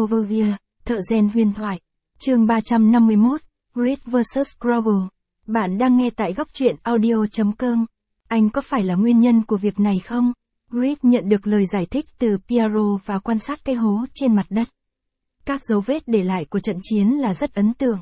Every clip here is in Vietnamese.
Overview, thợ rèn huyền thoại. Chương 351, Grid vs Grovel. Bạn đang nghe tại góc truyện audio.com. Anh có phải là nguyên nhân của việc này không? Grid nhận được lời giải thích từ Piero và quan sát cái hố trên mặt đất. Các dấu vết để lại của trận chiến là rất ấn tượng.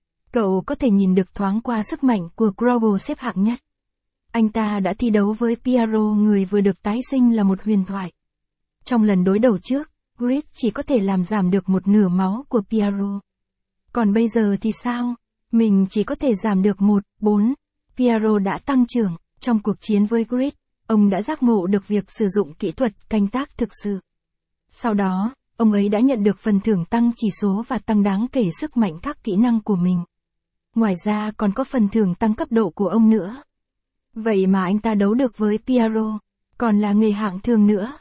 Cậu có thể nhìn được thoáng qua sức mạnh của Grovel xếp hạng nhất. Anh ta đã thi đấu với Piero, người vừa được tái sinh là một huyền thoại. Trong lần đối đầu trước, Grid chỉ có thể làm giảm được một nửa máu của Piero. Còn bây giờ thì sao? Mình chỉ có thể giảm được 1/4. Piero đã tăng trưởng. Trong cuộc chiến với Grid, ông đã giác ngộ được việc sử dụng kỹ thuật canh tác thực sự. Sau đó, ông ấy đã nhận được phần thưởng tăng chỉ số và tăng đáng kể sức mạnh các kỹ năng của mình. Ngoài ra còn có phần thưởng tăng cấp độ của ông nữa. Vậy mà anh ta đấu được với Piero, còn là người hạng thường nữa.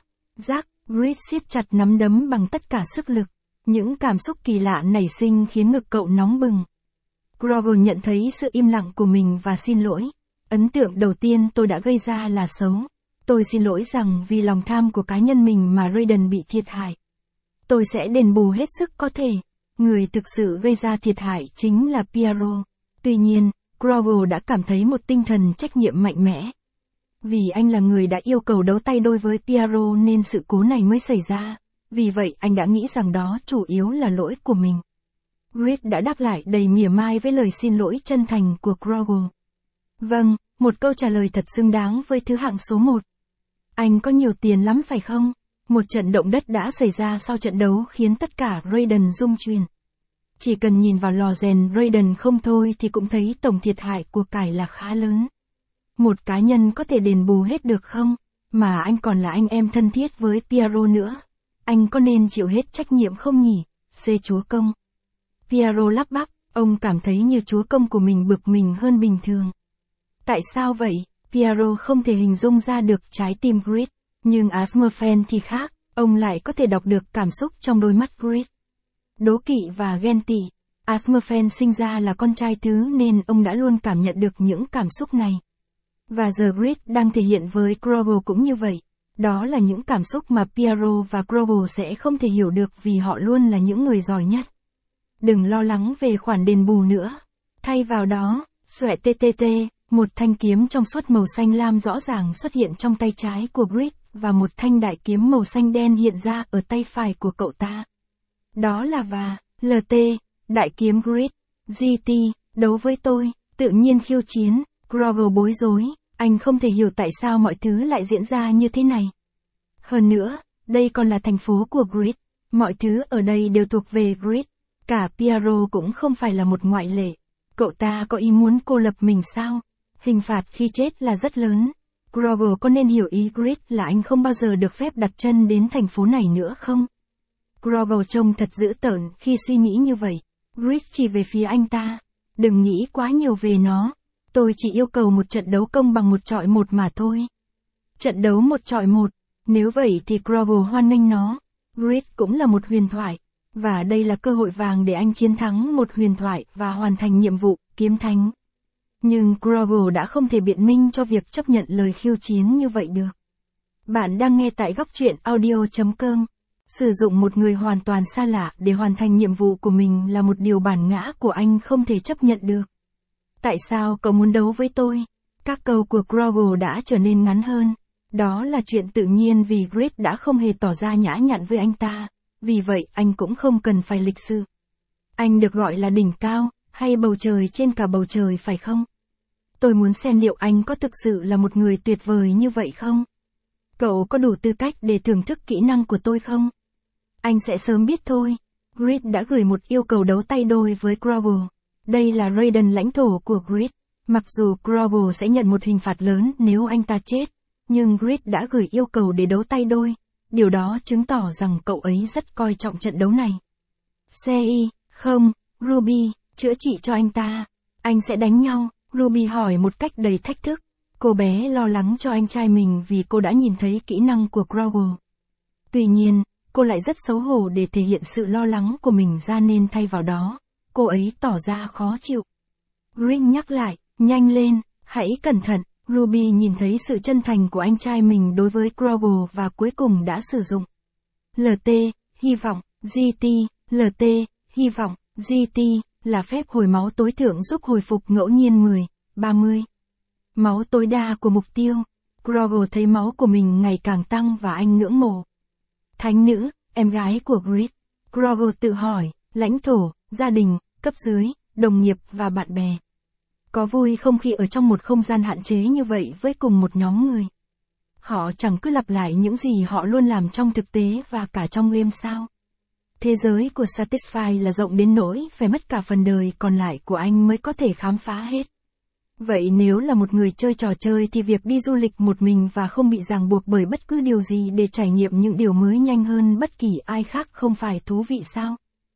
Grid siết chặt nắm đấm bằng tất cả sức lực. Những cảm xúc kỳ lạ nảy sinh khiến ngực cậu nóng bừng. Grovel nhận thấy sự im lặng của mình và xin lỗi. Ấn tượng đầu tiên tôi đã gây ra là xấu. Tôi xin lỗi rằng vì lòng tham của cá nhân mình mà Raiden bị thiệt hại. Tôi sẽ đền bù hết sức có thể. Người thực sự gây ra thiệt hại chính là Piero. Tuy nhiên, Grovel đã cảm thấy một tinh thần trách nhiệm mạnh mẽ. Vì anh là người đã yêu cầu đấu tay đôi với Piero nên sự cố này mới xảy ra. Vì vậy anh đã nghĩ rằng đó chủ yếu là lỗi của mình. Grid đã đáp lại đầy mỉa mai với lời xin lỗi chân thành của Grovel. Vâng, một câu trả lời thật xứng đáng với thứ hạng số 1. Anh có nhiều tiền lắm phải không? Một trận động đất đã xảy ra sau trận đấu khiến tất cả Raiden rung chuyển. Chỉ cần nhìn vào lò rèn Raiden không thôi thì cũng thấy tổng thiệt hại của cải là khá lớn. Một cá nhân có thể đền bù hết được không? Mà anh còn là anh em thân thiết với Piero nữa. Anh có nên chịu hết trách nhiệm không nhỉ? Chúa công. Piero lắp bắp, ông cảm thấy như chúa công của mình bực mình hơn bình thường. Tại sao vậy? Piero không thể hình dung ra được trái tim Grid. Nhưng Asmerfen thì khác, ông lại có thể đọc được cảm xúc trong đôi mắt Grid. Đố kỵ và ghen tị. Asmerfen sinh ra là con trai thứ nên ông đã luôn cảm nhận được những cảm xúc này. Và giờ Grid đang thể hiện với Grovel cũng như vậy. Đó là những cảm xúc mà Piero và Grovel sẽ không thể hiểu được vì họ luôn là những người giỏi nhất. Đừng lo lắng về khoản đền bù nữa. Thay vào đó, một thanh kiếm trong suốt màu xanh lam rõ ràng xuất hiện trong tay trái của Grid và một thanh đại kiếm màu xanh đen hiện ra ở tay phải của cậu ta. Đó là đại kiếm Grid. GT, đấu với tôi, tự nhiên khiêu chiến. Grovel bối rối, anh không thể hiểu tại sao mọi thứ lại diễn ra như thế này. Hơn nữa, đây còn là thành phố của Grid. Mọi thứ ở đây đều thuộc về Grid. Cả Piero cũng không phải là một ngoại lệ. Cậu ta có ý muốn cô lập mình sao? Hình phạt khi chết là rất lớn. Grovel có nên hiểu ý Grid là anh không bao giờ được phép đặt chân đến thành phố này nữa không? Grovel trông thật dữ tợn khi suy nghĩ như vậy. Grid chỉ về phía anh ta. Đừng nghĩ quá nhiều về nó. Tôi chỉ yêu cầu một trận đấu công bằng 1-1 mà thôi. Trận đấu 1-1, nếu vậy thì Grovel hoan nghênh nó. Grid cũng là một huyền thoại. Và đây là cơ hội vàng để anh chiến thắng một huyền thoại và hoàn thành nhiệm vụ, kiếm thánh. Nhưng Grovel đã không thể biện minh cho việc chấp nhận lời khiêu chiến như vậy được. Bạn đang nghe tại góc truyện audio.com. Sử dụng một người hoàn toàn xa lạ để hoàn thành nhiệm vụ của mình là một điều bản ngã của anh không thể chấp nhận được. Tại sao cậu muốn đấu với tôi? Các câu của Grovel đã trở nên ngắn hơn. Đó là chuyện tự nhiên vì Grid đã không hề tỏ ra nhã nhặn với anh ta. Vì vậy anh cũng không cần phải lịch sự. Anh được gọi là đỉnh cao, hay bầu trời trên cả bầu trời phải không? Tôi muốn xem liệu anh có thực sự là một người tuyệt vời như vậy không? Cậu có đủ tư cách để thưởng thức kỹ năng của tôi không? Anh sẽ sớm biết thôi. Grid đã gửi một yêu cầu đấu tay đôi với Grovel. Đây là Raiden lãnh thổ của Grid. Mặc dù Grovel sẽ nhận một hình phạt lớn nếu anh ta chết, nhưng Grid đã gửi yêu cầu để đấu tay đôi. Điều đó chứng tỏ rằng cậu ấy rất coi trọng trận đấu này. Không, Ruby, chữa trị cho anh ta. Anh sẽ đánh nhau, Ruby hỏi một cách đầy thách thức. Cô bé lo lắng cho anh trai mình vì cô đã nhìn thấy kỹ năng của Grovel. Tuy nhiên, cô lại rất xấu hổ để thể hiện sự lo lắng của mình ra nên thay vào đó, cô ấy tỏ ra khó chịu. Grid nhắc lại, nhanh lên, hãy cẩn thận. Ruby nhìn thấy sự chân thành của anh trai mình đối với Grovel và cuối cùng đã sử dụng hy vọng. GT, LT, hy vọng, GT, là phép hồi máu tối thượng giúp hồi phục ngẫu nhiên 10, 30. Máu tối đa của mục tiêu. Grogle thấy máu của mình ngày càng tăng và anh ngưỡng mộ. Thánh nữ, em gái của Grit. Grogle tự hỏi, lãnh thổ, gia đình, cấp dưới, đồng nghiệp và bạn bè. Có vui không khi ở trong một không gian hạn chế như vậy với cùng một nhóm người? Họ chẳng cứ lặp lại những gì họ luôn làm trong thực tế và cả trong game sao? Thế giới của Satisfy là rộng đến nỗi phải mất cả phần đời còn lại của anh mới có thể khám phá hết. Vậy nếu là một người chơi trò chơi thì việc đi du lịch một mình và không bị ràng buộc bởi bất cứ điều gì để trải nghiệm những điều mới nhanh hơn bất kỳ ai khác không phải thú vị sao?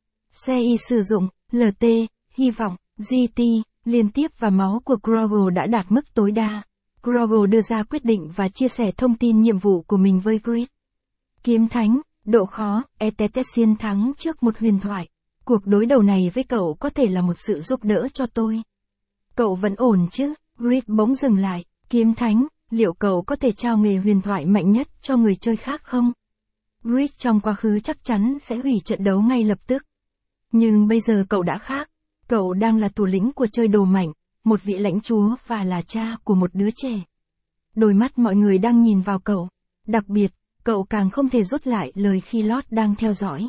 CI sử dụng, LT, hy vọng, GT, liên tiếp và máu của Grogle đã đạt mức tối đa. Grogle đưa ra quyết định và chia sẻ thông tin nhiệm vụ của mình với Grit. Kiếm thánh, độ khó, Etetesian thắng trước một huyền thoại. Cuộc đối đầu này với cậu có thể là một sự giúp đỡ cho tôi. Cậu vẫn ổn chứ? Grit bỗng dừng lại. Kiếm thánh, liệu cậu có thể trao nghề huyền thoại mạnh nhất cho người chơi khác không? Grit trong quá khứ chắc chắn sẽ hủy trận đấu ngay lập tức. Nhưng bây giờ cậu đã khác. Cậu đang là thủ lĩnh của chơi đồ mạnh, một vị lãnh chúa và là cha của một đứa trẻ. Đôi mắt mọi người đang nhìn vào cậu. Đặc biệt, cậu càng không thể rút lại lời khi Lord đang theo dõi.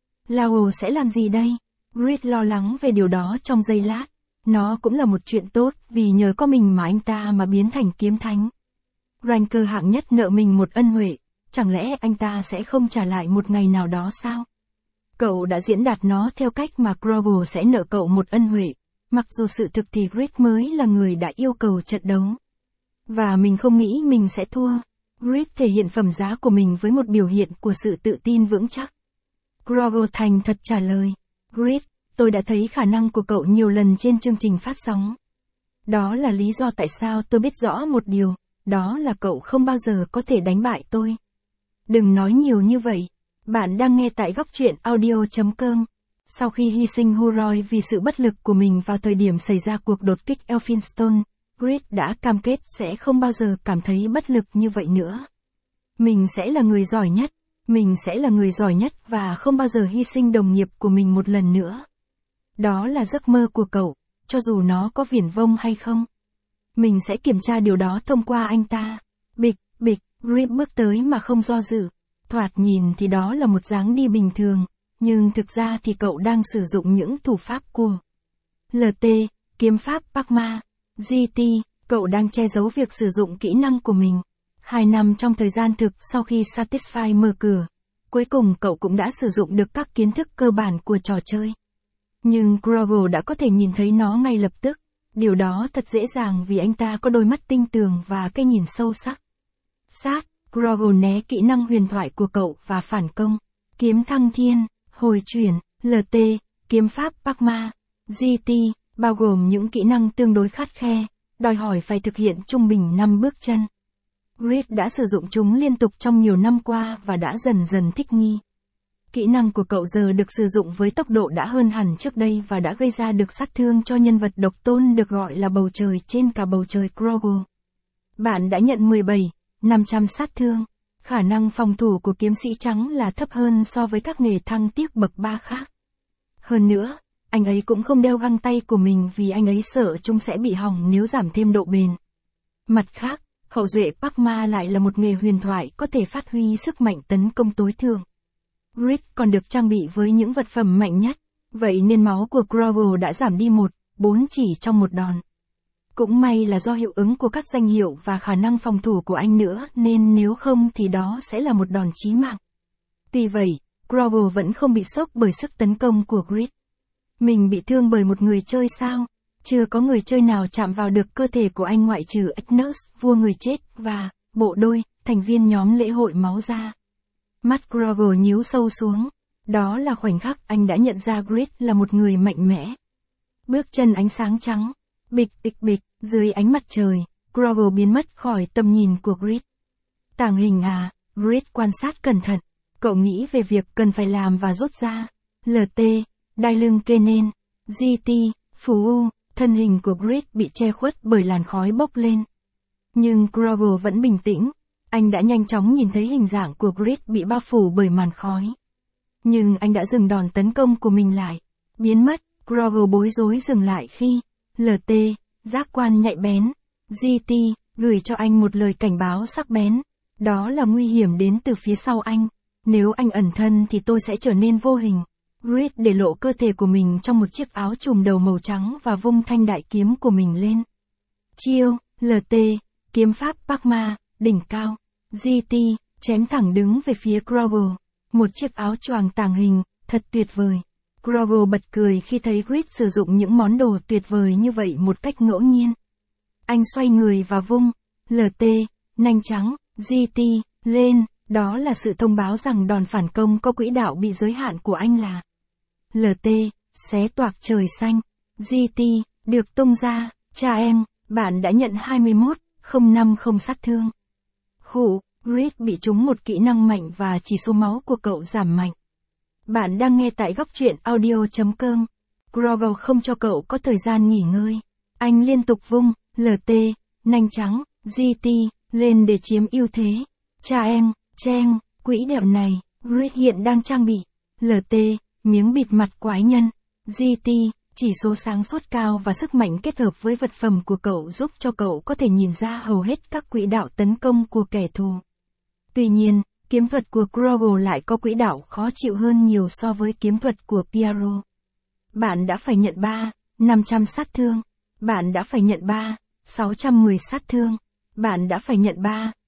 Lao sẽ làm gì đây? Grit lo lắng về điều đó trong giây lát. Nó cũng là một chuyện tốt vì nhờ có mình mà anh ta mà biến thành kiếm thánh. Ranker hạng nhất nợ mình một ân huệ, chẳng lẽ anh ta sẽ không trả lại một ngày nào đó sao? Cậu đã diễn đạt nó theo cách mà Grogle sẽ nợ cậu một ân huệ, mặc dù sự thực thì Grit mới là người đã yêu cầu trận đấu. Và mình không nghĩ mình sẽ thua. Grit thể hiện phẩm giá của mình với một biểu hiện của sự tự tin vững chắc. Grogle thành thật trả lời. Grit, tôi đã thấy khả năng của cậu nhiều lần trên chương trình phát sóng. Đó là lý do tại sao tôi biết rõ một điều, đó là cậu không bao giờ có thể đánh bại tôi. Đừng nói nhiều như vậy. Bạn đang nghe tại góc truyện audio.com. Sau khi hy sinh Huroy vì sự bất lực của mình vào thời điểm xảy ra cuộc đột kích Elphinstone, Grit đã cam kết sẽ không bao giờ cảm thấy bất lực như vậy nữa. Mình sẽ là người giỏi nhất, mình sẽ là người giỏi nhất và không bao giờ hy sinh đồng nghiệp của mình một lần nữa. Đó là giấc mơ của cậu, cho dù nó có viển vông hay không. Mình sẽ kiểm tra điều đó thông qua anh ta. Bịch, bịch, Grit bước tới mà không do dự. Thoạt nhìn thì đó là một dáng đi bình thường, nhưng thực ra thì cậu đang sử dụng những thủ pháp của LT, kiếm pháp Parma, GT, cậu đang che giấu việc sử dụng kỹ năng của mình. 2 năm trong thời gian thực sau khi Satisfy mở cửa, cuối cùng cậu cũng đã sử dụng được các kiến thức cơ bản của trò chơi. Nhưng Grogle đã có thể nhìn thấy nó ngay lập tức. Điều đó thật dễ dàng vì anh ta có đôi mắt tinh tường và cái nhìn sâu sắc. Sát, Grogle né kỹ năng huyền thoại của cậu và phản công. Kiếm thăng thiên, hồi chuyển, LT, kiếm pháp Parma, GT, bao gồm những kỹ năng tương đối khắt khe, đòi hỏi phải thực hiện trung bình 5 bước chân. Grit đã sử dụng chúng liên tục trong nhiều năm qua và đã dần dần thích nghi. Kỹ năng của cậu giờ được sử dụng với tốc độ đã hơn hẳn trước đây và đã gây ra được sát thương cho nhân vật độc tôn được gọi là bầu trời trên cả bầu trời Grogle. Bạn đã nhận 17.500 sát thương. Khả năng phòng thủ của kiếm sĩ trắng là thấp hơn so với các nghề thăng tiếc bậc 3 khác. Hơn nữa, anh ấy cũng không đeo găng tay của mình vì anh ấy sợ chúng sẽ bị hỏng nếu giảm thêm độ bền. Mặt khác, hậu duệ Parma lại là một nghề huyền thoại có thể phát huy sức mạnh tấn công tối thượng. Grit còn được trang bị với những vật phẩm mạnh nhất, vậy nên máu của Grogle đã giảm đi 1/4 chỉ trong một đòn. Cũng may là do hiệu ứng của các danh hiệu và khả năng phòng thủ của anh nữa nên nếu không thì đó sẽ là một đòn chí mạng. Tuy vậy, Grogle vẫn không bị sốc bởi sức tấn công của Grit. Mình bị thương bởi một người chơi sao? Chưa có người chơi nào chạm vào được cơ thể của anh ngoại trừ Agnus, vua người chết, và bộ đôi, thành viên nhóm lễ hội máu da. Mắt Grogle nhíu sâu xuống. Đó là khoảnh khắc anh đã nhận ra Grit là một người mạnh mẽ. Bước chân ánh sáng trắng. Bịch bịch bịch, dưới ánh mặt trời, Grogle biến mất khỏi tầm nhìn của Grit. Tàng hình à, Grit quan sát cẩn thận. Cậu nghĩ về việc cần phải làm và rút ra. LT, đai lưng kê nên. GT, phù u, thân hình của Grit bị che khuất bởi làn khói bốc lên. Nhưng Grogle vẫn bình tĩnh. Anh đã nhanh chóng nhìn thấy hình dạng của Grit bị bao phủ bởi màn khói. Nhưng anh đã dừng đòn tấn công của mình lại. Biến mất, Grover bối rối dừng lại khi LT, giác quan nhạy bén, GT, gửi cho anh một lời cảnh báo sắc bén. Đó là nguy hiểm đến từ phía sau anh. Nếu anh ẩn thân thì tôi sẽ trở nên vô hình. Grit để lộ cơ thể của mình trong một chiếc áo trùm đầu màu trắng và vung thanh đại kiếm của mình lên. Chiêu, LT, kiếm pháp Parkma, đỉnh cao. GT, chém thẳng đứng về phía Grover. Một chiếc áo choàng tàng hình, thật tuyệt vời. Grover bật cười khi thấy Grit sử dụng những món đồ tuyệt vời như vậy một cách ngẫu nhiên. Anh xoay người và vung, LT, nanh trắng, GT, lên, đó là sự thông báo rằng đòn phản công có quỹ đạo bị giới hạn của anh là LT, xé toạc trời xanh, GT, được tung ra, cha em, bạn đã nhận 21,050 sát thương. Khụ, Grit bị trúng một kỹ năng mạnh và chỉ số máu của cậu giảm mạnh. Bạn đang nghe tại góc truyện audio.com. Grover không cho cậu có thời gian nghỉ ngơi. Anh liên tục vung, LT, nanh trắng, GT, lên để chiếm ưu thế. Cha em, Chen, quỹ đạo này, Grit hiện đang trang bị. LT, miếng bịt mặt quái nhân. GT, chỉ số sáng suốt cao và sức mạnh kết hợp với vật phẩm của cậu giúp cho cậu có thể nhìn ra hầu hết các quỹ đạo tấn công của kẻ thù. Tuy nhiên, kiếm thuật của Grover lại có quỹ đạo khó chịu hơn nhiều so với kiếm thuật của Piero. Bạn đã phải nhận 500 sát thương. Bạn đã phải nhận 610 sát thương. Bạn đã phải nhận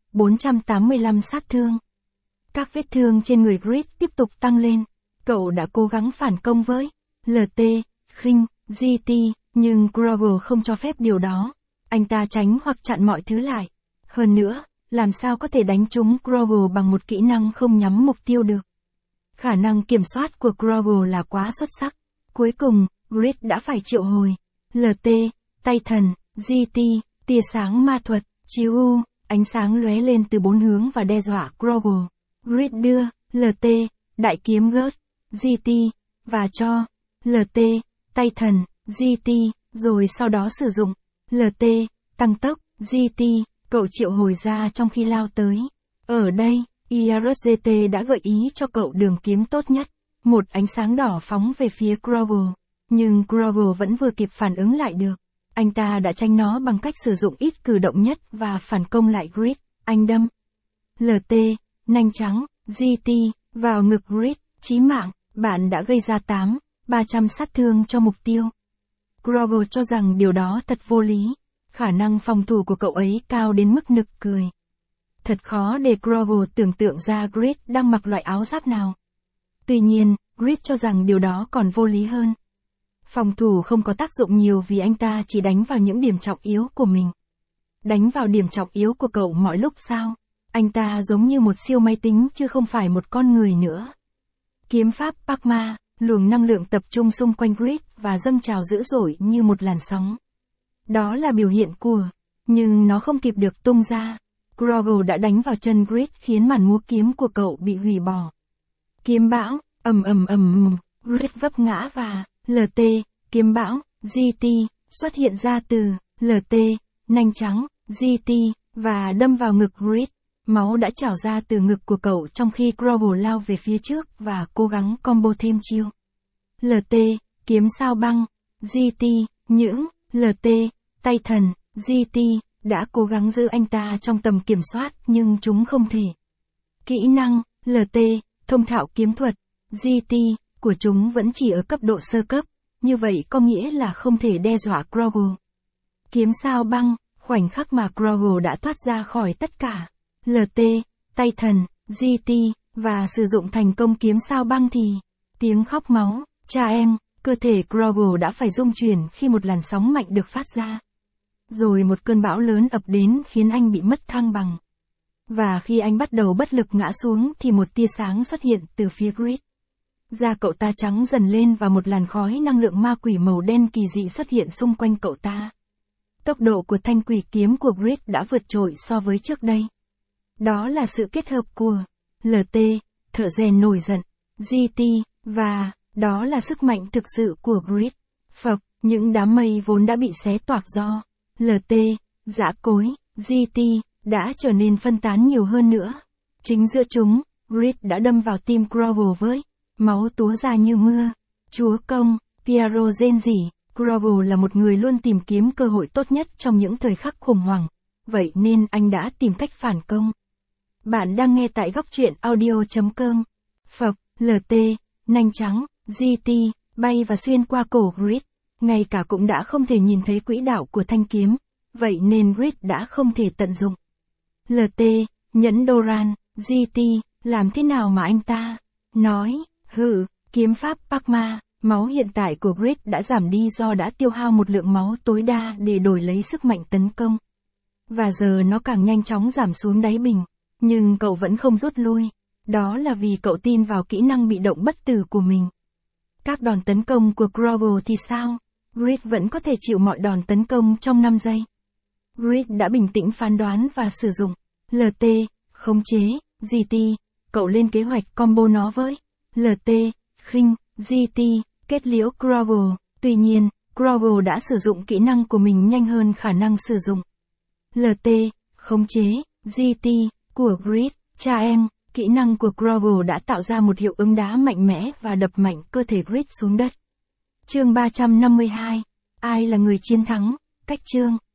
485 sát thương. Các vết thương trên người Grit tiếp tục tăng lên. Cậu đã cố gắng phản công với LT, khinh, GT, nhưng Grover không cho phép điều đó. Anh ta tránh hoặc chặn mọi thứ lại. Hơn nữa, làm sao có thể đánh trúng Grover bằng một kỹ năng không nhắm mục tiêu được. Khả năng kiểm soát của Grover là quá xuất sắc. Cuối cùng, Grit đã phải triệu hồi. LT, tay thần, GT, tia sáng ma thuật, chiếu u, ánh sáng lóe lên từ bốn hướng và đe dọa Grover. Grit đưa, LT, đại kiếm gớt, GT, và cho, LT, tay thần, GT, rồi sau đó sử dụng, LT, tăng tốc, GT, cậu triệu hồi ra trong khi lao tới. Ở đây, IRGT đã gợi ý cho cậu đường kiếm tốt nhất. Một ánh sáng đỏ phóng về phía Grover. Nhưng Grover vẫn vừa kịp phản ứng lại được. Anh ta đã tránh nó bằng cách sử dụng ít cử động nhất và phản công lại Grit. Anh đâm LT, nanh trắng, GT, vào ngực Grit, chí mạng. Bạn đã gây ra 300 sát thương cho mục tiêu. Grover cho rằng điều đó thật vô lý. Khả năng phòng thủ của cậu ấy cao đến mức nực cười. Thật khó để Grover tưởng tượng ra Grit đang mặc loại áo giáp nào. Tuy nhiên, Grit cho rằng điều đó còn vô lý hơn. Phòng thủ không có tác dụng nhiều vì anh ta chỉ đánh vào những điểm trọng yếu của mình. Đánh vào điểm trọng yếu của cậu mọi lúc sao? Anh ta giống như một siêu máy tính chứ không phải một con người nữa. Kiếm pháp Parkma, luồng năng lượng tập trung xung quanh Grit và dâng trào dữ dội như một làn sóng. Đó là biểu hiện của, nhưng nó không kịp được tung ra. Grover đã đánh vào chân Grit khiến màn múa kiếm của cậu bị hủy bỏ. Kiếm bão, Grit vấp ngã và LT, kiếm bão, GT, xuất hiện ra từ LT, nanh trắng, GT, và đâm vào ngực Grit. Máu đã trào ra từ ngực của cậu trong khi Grover lao về phía trước và cố gắng combo thêm chiêu. LT, kiếm sao băng, GT, những, LT, tay thần, GT, đã cố gắng giữ anh ta trong tầm kiểm soát nhưng chúng không thể. Kỹ năng, LT, thông thạo kiếm thuật, GT, của chúng vẫn chỉ ở cấp độ sơ cấp, như vậy có nghĩa là không thể đe dọa Grover. Kiếm sao băng, khoảnh khắc mà Grover đã thoát ra khỏi tất cả. LT, tay thần, GT, và sử dụng thành công kiếm sao băng thì, tiếng khóc máu, cha em, cơ thể Grover đã phải rung chuyển khi một làn sóng mạnh được phát ra. Rồi một cơn bão lớn ập đến khiến anh bị mất thăng bằng. Và khi anh bắt đầu bất lực ngã xuống thì một tia sáng xuất hiện từ phía Grit. Da cậu ta trắng dần lên và một làn khói năng lượng ma quỷ màu đen kỳ dị xuất hiện xung quanh cậu ta. Tốc độ của thanh quỷ kiếm của Grit đã vượt trội so với trước đây. Đó là sự kết hợp của LT, thợ rèn nổi giận, GT, và đó là sức mạnh thực sự của Grit. Phập, những đám mây vốn đã bị xé toạc do LT, giã cối, GT, đã trở nên phân tán nhiều hơn nữa. Chính giữa chúng, Grit đã đâm vào tim Grover với máu túa ra như mưa. Chúa công, Piero rên rỉ, Grover là một người luôn tìm kiếm cơ hội tốt nhất trong những thời khắc khủng hoảng. Vậy nên anh đã tìm cách phản công. Bạn đang nghe tại góc truyện audio.com. Phập, LT, nanh trắng, GT, bay và xuyên qua cổ Grid. Ngay cả cũng đã không thể nhìn thấy quỹ đạo của thanh kiếm. Vậy nên Grid đã không thể tận dụng. LT, nhẫn Doran, GT, làm thế nào mà anh ta? Nói, kiếm pháp Parkma, máu hiện tại của Grid đã giảm đi do đã tiêu hao một lượng máu tối đa để đổi lấy sức mạnh tấn công. Và giờ nó càng nhanh chóng giảm xuống đáy bình. Nhưng cậu vẫn không rút lui. Đó là vì cậu tin vào kỹ năng bị động bất tử của mình. Các đòn tấn công của Grover thì sao? Grid vẫn có thể chịu mọi đòn tấn công trong 5 giây. Grid đã bình tĩnh phán đoán và sử dụng. LT, khống chế, GT, cậu lên kế hoạch combo nó với. LT, khinh, GT, kết liễu Grover. Tuy nhiên, Grover đã sử dụng kỹ năng của mình nhanh hơn khả năng sử dụng. LT, khống chế, GT, của Grid, cha em, kỹ năng của Grover đã tạo ra một hiệu ứng đá mạnh mẽ và đập mạnh cơ thể Grid xuống đất. Chương 352. Ai là người chiến thắng? Cách chương.